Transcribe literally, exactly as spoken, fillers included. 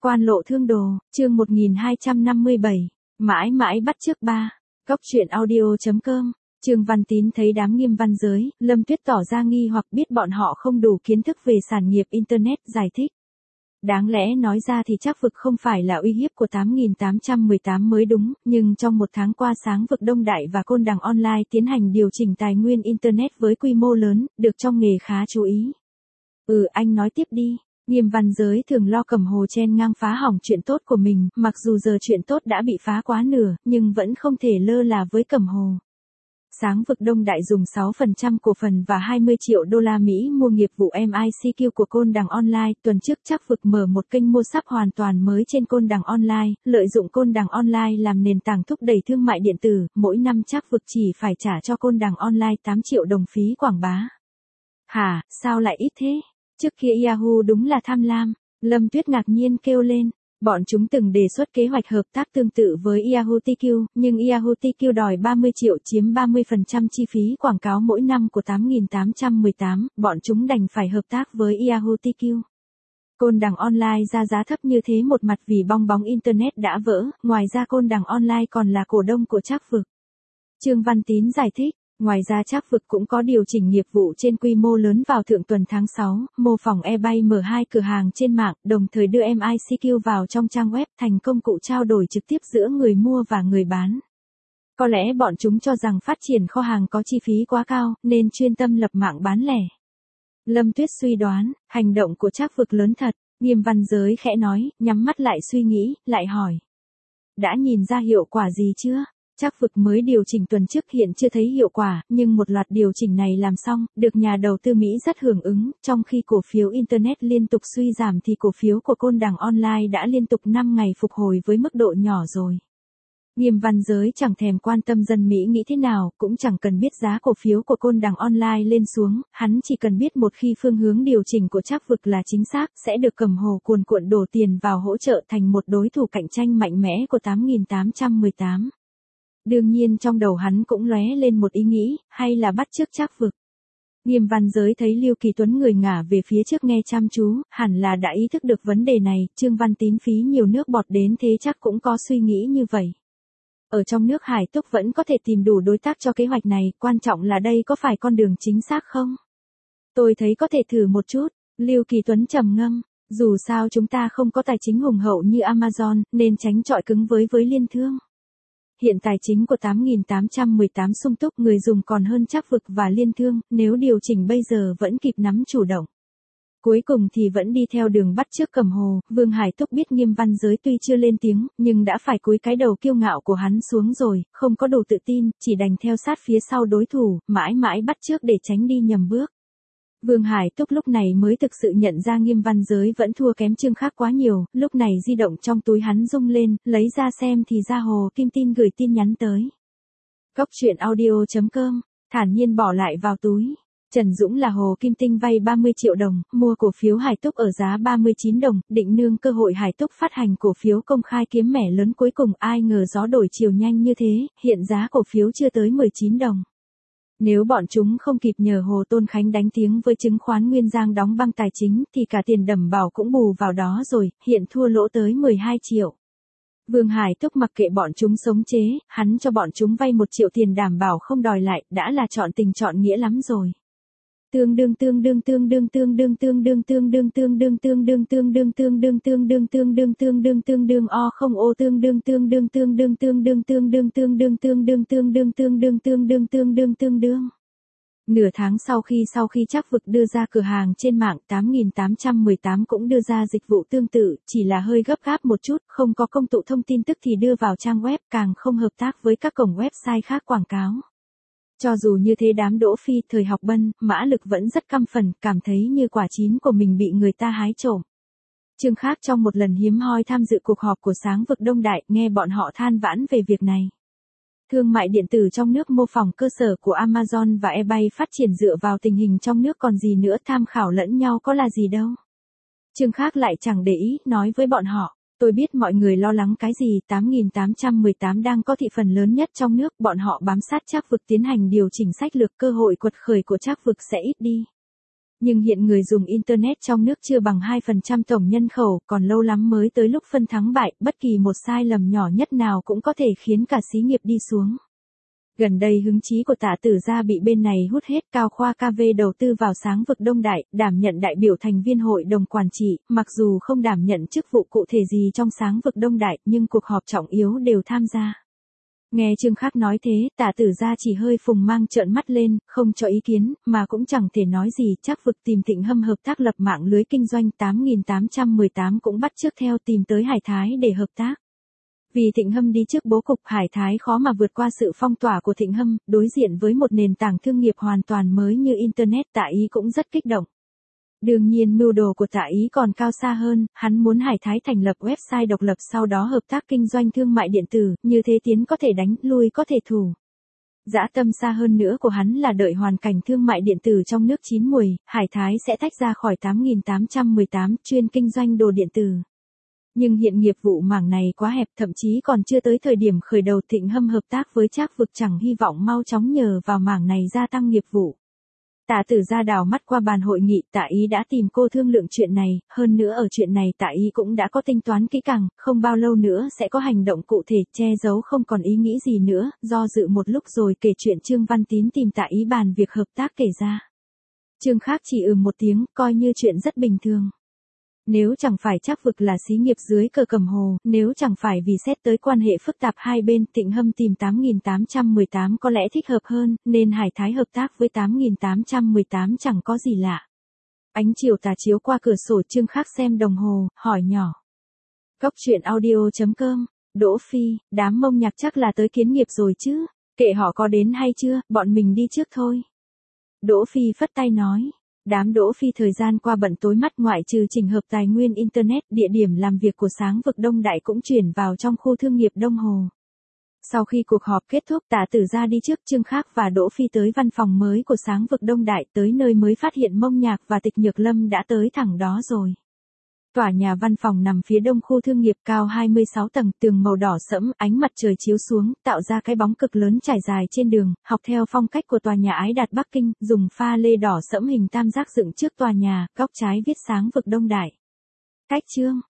Quan lộ thương đồ, chương một nghìn hai trăm năm mươi bảy, mãi mãi bắt chước ba. Góc truyện audio.com, Trương Văn Tín thấy đám Nghiêm Văn Giới, Lâm Tuyết tỏ ra nghi hoặc biết bọn họ không đủ kiến thức về sản nghiệp Internet, giải thích. Đáng lẽ nói ra thì Trác Vực không phải là uy hiếp của tám nghìn tám trăm mười tám mới đúng, nhưng trong một tháng qua Sáng Vực Đông Đại và Côn Đằng Online tiến hành điều chỉnh tài nguyên Internet với quy mô lớn, được trong nghề khá chú ý. Ừ, anh nói tiếp đi. Nghiêm Văn Giới thường lo cầm hồ chen ngang phá hỏng chuyện tốt của mình, mặc dù giờ chuyện tốt đã bị phá quá nửa, nhưng vẫn không thể lơ là với cầm hồ. Sáng Vực Đông Đại dùng sáu phần trăm cổ phần và hai mươi triệu đô la Mỹ mua nghiệp vụ em i xê quy của Côn Đằng Online. Tuần trước Trác Vực mở một kênh mua sắm hoàn toàn mới trên Côn Đằng Online, lợi dụng Côn Đằng Online làm nền tảng thúc đẩy thương mại điện tử. Mỗi năm Trác Vực chỉ phải trả cho Côn Đằng Online tám triệu đồng phí quảng bá. Hả, sao lại ít thế? Trước kia Yahoo đúng là tham lam. Lâm Tuyết ngạc nhiên kêu lên. Bọn chúng từng đề xuất kế hoạch hợp tác tương tự với Yahoo tê quy, nhưng Yahoo tê quy đòi ba mươi triệu chiếm ba mươi phần trăm chi phí quảng cáo mỗi năm của tám nghìn tám trăm mười tám, bọn chúng đành phải hợp tác với Yahoo tê quy. Côn Đằng Online ra giá thấp như thế một mặt vì bong bóng Internet đã vỡ, ngoài ra Côn Đằng Online còn là cổ đông của Trác Vực. Trương Văn Tín giải thích. Ngoài ra Trác Vực cũng có điều chỉnh nghiệp vụ trên quy mô lớn vào thượng tuần tháng sáu, mô phỏng eBay mở hai cửa hàng trên mạng, đồng thời đưa em i xê quy vào trong trang web thành công cụ trao đổi trực tiếp giữa người mua và người bán. Có lẽ bọn chúng cho rằng phát triển kho hàng có chi phí quá cao, nên chuyên tâm lập mạng bán lẻ. Lâm Tuyết suy đoán, hành động của Trác Vực lớn thật. Nghiêm Văn Giới khẽ nói, nhắm mắt lại suy nghĩ, lại hỏi. Đã nhìn ra hiệu quả gì chưa? Trác Vực mới điều chỉnh tuần trước hiện chưa thấy hiệu quả, nhưng một loạt điều chỉnh này làm xong, được nhà đầu tư Mỹ rất hưởng ứng, trong khi cổ phiếu Internet liên tục suy giảm thì cổ phiếu của Côn Đằng Online đã liên tục năm ngày phục hồi với mức độ nhỏ rồi. Nghiêm Văn Giới chẳng thèm quan tâm dân Mỹ nghĩ thế nào, cũng chẳng cần biết giá cổ phiếu của Côn Đằng Online lên xuống, hắn chỉ cần biết một khi phương hướng điều chỉnh của Trác Vực là chính xác, sẽ được cầm hồ cuồn cuộn đổ tiền vào hỗ trợ thành một đối thủ cạnh tranh mạnh mẽ của tám nghìn tám trăm mười tám. Đương nhiên trong đầu hắn cũng lóe lên một ý nghĩ, hay là bắt chước Trác Vực. Nghiêm Văn Giới thấy Lưu Kỳ Tuấn người ngả về phía trước nghe chăm chú, hẳn là đã ý thức được vấn đề này, Trương Văn Tín phí nhiều nước bọt đến thế chắc cũng có suy nghĩ như vậy. Ở trong nước Hải Túc vẫn có thể tìm đủ đối tác cho kế hoạch này, quan trọng là đây có phải con đường chính xác không? Tôi thấy có thể thử một chút, Lưu Kỳ Tuấn trầm ngâm, dù sao chúng ta không có tài chính hùng hậu như Amazon, nên tránh chọi cứng với với Liên Thương. Hiện tài chính của tám nghìn tám trăm mười tám sung túc, người dùng còn hơn Trác Vực và Liên Thương, nếu điều chỉnh bây giờ vẫn kịp nắm chủ động. Cuối cùng thì vẫn đi theo đường bắt chước cầm hồ. Vương Hải Túc biết Nghiêm Văn Giới tuy chưa lên tiếng, nhưng đã phải cúi cái đầu kiêu ngạo của hắn xuống rồi, không có đủ tự tin, chỉ đành theo sát phía sau đối thủ, mãi mãi bắt chước để tránh đi nhầm bước. Vương Hải Túc lúc này mới thực sự nhận ra Nghiêm Văn Giới vẫn thua kém Trương Khác quá nhiều, lúc này di động trong túi hắn rung lên, lấy ra xem thì ra Hồ Kim Tin gửi tin nhắn tới. Góc truyện audio.com, thản nhiên bỏ lại vào túi. Trần Dũng là Hồ Kim Tinh vay ba mươi triệu đồng, mua cổ phiếu Hải Túc ở giá ba mươi chín đồng, định nương cơ hội Hải Túc phát hành cổ phiếu công khai kiếm mẻ lớn, cuối cùng ai ngờ gió đổi chiều nhanh như thế, hiện giá cổ phiếu chưa tới mười chín đồng. Nếu bọn chúng không kịp nhờ Hồ Tôn Khánh đánh tiếng với chứng khoán Nguyên Giang đóng băng tài chính thì cả tiền đảm bảo cũng bù vào đó rồi, hiện thua lỗ tới mười hai triệu. Vương Hải Túc mặc kệ bọn chúng sống chế, hắn cho bọn chúng vay một triệu tiền đảm bảo không đòi lại, đã là chọn tình chọn nghĩa lắm rồi. Tương đương tương đương tương đương tương đương tương đương tương đương tương đương tương đương tương đương tương đương tương đương tương đương tương đương tương đương o không ô tương đương tương đương tương đương tương đương tương đương tương đương tương đương tương đương tương đương tương đương tương đương tương đương. Nửa tháng sau khi sau khi Trác Vực đưa ra cửa hàng trên mạng, tám nghìn tám trăm mười tám cũng đưa ra dịch vụ tương tự, chỉ là hơi gấp gáp một chút, không có công cụ thông tin tức thì đưa vào trang web, càng không hợp tác với các cổng website khác quảng cáo. Cho dù như thế đám Đỗ Phi, Thời Học Bân, Mã Lực vẫn rất căm phẫn, cảm thấy như quả chín của mình bị người ta hái trộm. Trương Khác trong một lần hiếm hoi tham dự cuộc họp của Sáng Vực Đông Đại, nghe bọn họ than vãn về việc này. Thương mại điện tử trong nước mô phỏng cơ sở của Amazon và eBay phát triển dựa vào tình hình trong nước còn gì nữa, tham khảo lẫn nhau có là gì đâu. Trương Khác lại chẳng để ý, nói với bọn họ. Tôi biết mọi người lo lắng cái gì, tám nghìn tám trăm mười tám đang có thị phần lớn nhất trong nước, bọn họ bám sát Trác Vực tiến hành điều chỉnh sách lược, cơ hội quật khởi của Trác Vực sẽ ít đi. Nhưng hiện người dùng Internet trong nước chưa bằng hai phần trăm tổng nhân khẩu, còn lâu lắm mới tới lúc phân thắng bại, bất kỳ một sai lầm nhỏ nhất nào cũng có thể khiến cả xí nghiệp đi xuống. Gần đây hứng chí của Tạ Tử Gia bị bên này hút hết, Cao Khoa ca vê đầu tư vào Sáng vực Đông Đại, đảm nhận đại biểu thành viên hội đồng quản trị, mặc dù không đảm nhận chức vụ cụ thể gì trong Sáng vực Đông Đại, nhưng cuộc họp trọng yếu đều tham gia. Nghe Trương Khắc nói thế, Tạ Tử Gia chỉ hơi phùng mang trợn mắt lên, không cho ý kiến, mà cũng chẳng thể nói gì, chắc vực tìm Thịnh Hâm hợp tác lập mạng lưới kinh doanh tám nghìn tám trăm mười tám cũng bắt chước theo tìm tới Hải Thái để hợp tác. Vì Thịnh Hâm đi trước bố cục, Hải Thái khó mà vượt qua sự phong tỏa của Thịnh Hâm, đối diện với một nền tảng thương nghiệp hoàn toàn mới như Internet, Tạ Ý cũng rất kích động. Đương nhiên mưu đồ của Tạ Ý còn cao xa hơn, hắn muốn Hải Thái thành lập website độc lập sau đó hợp tác kinh doanh thương mại điện tử, như thế tiến có thể đánh, lui có thể thủ. Dã tâm xa hơn nữa của hắn là đợi hoàn cảnh thương mại điện tử trong nước chín muồi, Hải Thái sẽ tách ra khỏi tám nghìn tám trăm mười tám, chuyên kinh doanh đồ điện tử. Nhưng hiện nghiệp vụ mảng này quá hẹp, thậm chí còn chưa tới thời điểm khởi đầu. Thịnh Hâm hợp tác với Trác Vực chẳng hy vọng mau chóng nhờ vào mảng này gia tăng nghiệp vụ. Tạ Tử Gia đảo mắt qua bàn hội nghị, Tạ Ý đã tìm cô thương lượng chuyện này, hơn nữa ở chuyện này Tạ Ý cũng đã có tính toán kỹ càng, không bao lâu nữa sẽ có hành động cụ thể, che giấu không còn ý nghĩ gì nữa, do dự một lúc rồi kể chuyện Trương Văn Tín tìm Tạ Ý bàn việc hợp tác kể ra. Trương Khắc chỉ ừ một tiếng, coi như chuyện rất bình thường. Nếu chẳng phải Trác Vực là xí nghiệp dưới cờ Cầm Hồ, nếu chẳng phải vì xét tới quan hệ phức tạp hai bên, Thịnh Hâm tìm tám nghìn tám trăm mười tám có lẽ thích hợp hơn, nên Hải Thái hợp tác với tám nghìn tám trăm mười tám chẳng có gì lạ. Ánh chiều tà chiếu qua cửa sổ, Trương Khắc xem đồng hồ, hỏi nhỏ. Cốc truyện audio chấm com, Đỗ Phi, đám Mông Nhạc chắc là tới kiến nghiệp rồi chứ, kệ họ có đến hay chưa, bọn mình đi trước thôi. Đỗ Phi phất tay nói. Đám Đỗ Phi thời gian qua bận tối mắt, ngoại trừ chỉnh hợp tài nguyên Internet, địa điểm làm việc của Sáng vực Đông Đại cũng chuyển vào trong khu thương nghiệp Đông Hồ. Sau khi cuộc họp kết thúc, Tạ Tử Gia đi trước, Trương Khắc và Đỗ Phi tới văn phòng mới của Sáng vực Đông Đại, tới nơi mới phát hiện Mông Nhạc và Tịch Nhược Lâm đã tới thẳng đó rồi. Tòa nhà văn phòng nằm phía đông khu thương nghiệp, cao hai mươi sáu tầng, tường màu đỏ sẫm, ánh mặt trời chiếu xuống, tạo ra cái bóng cực lớn trải dài trên đường, học theo phong cách của tòa nhà Ái Đạt Bắc Kinh, dùng pha lê đỏ sẫm hình tam giác dựng trước tòa nhà, góc trái viết Sáng vực Đông Đại. Cách chương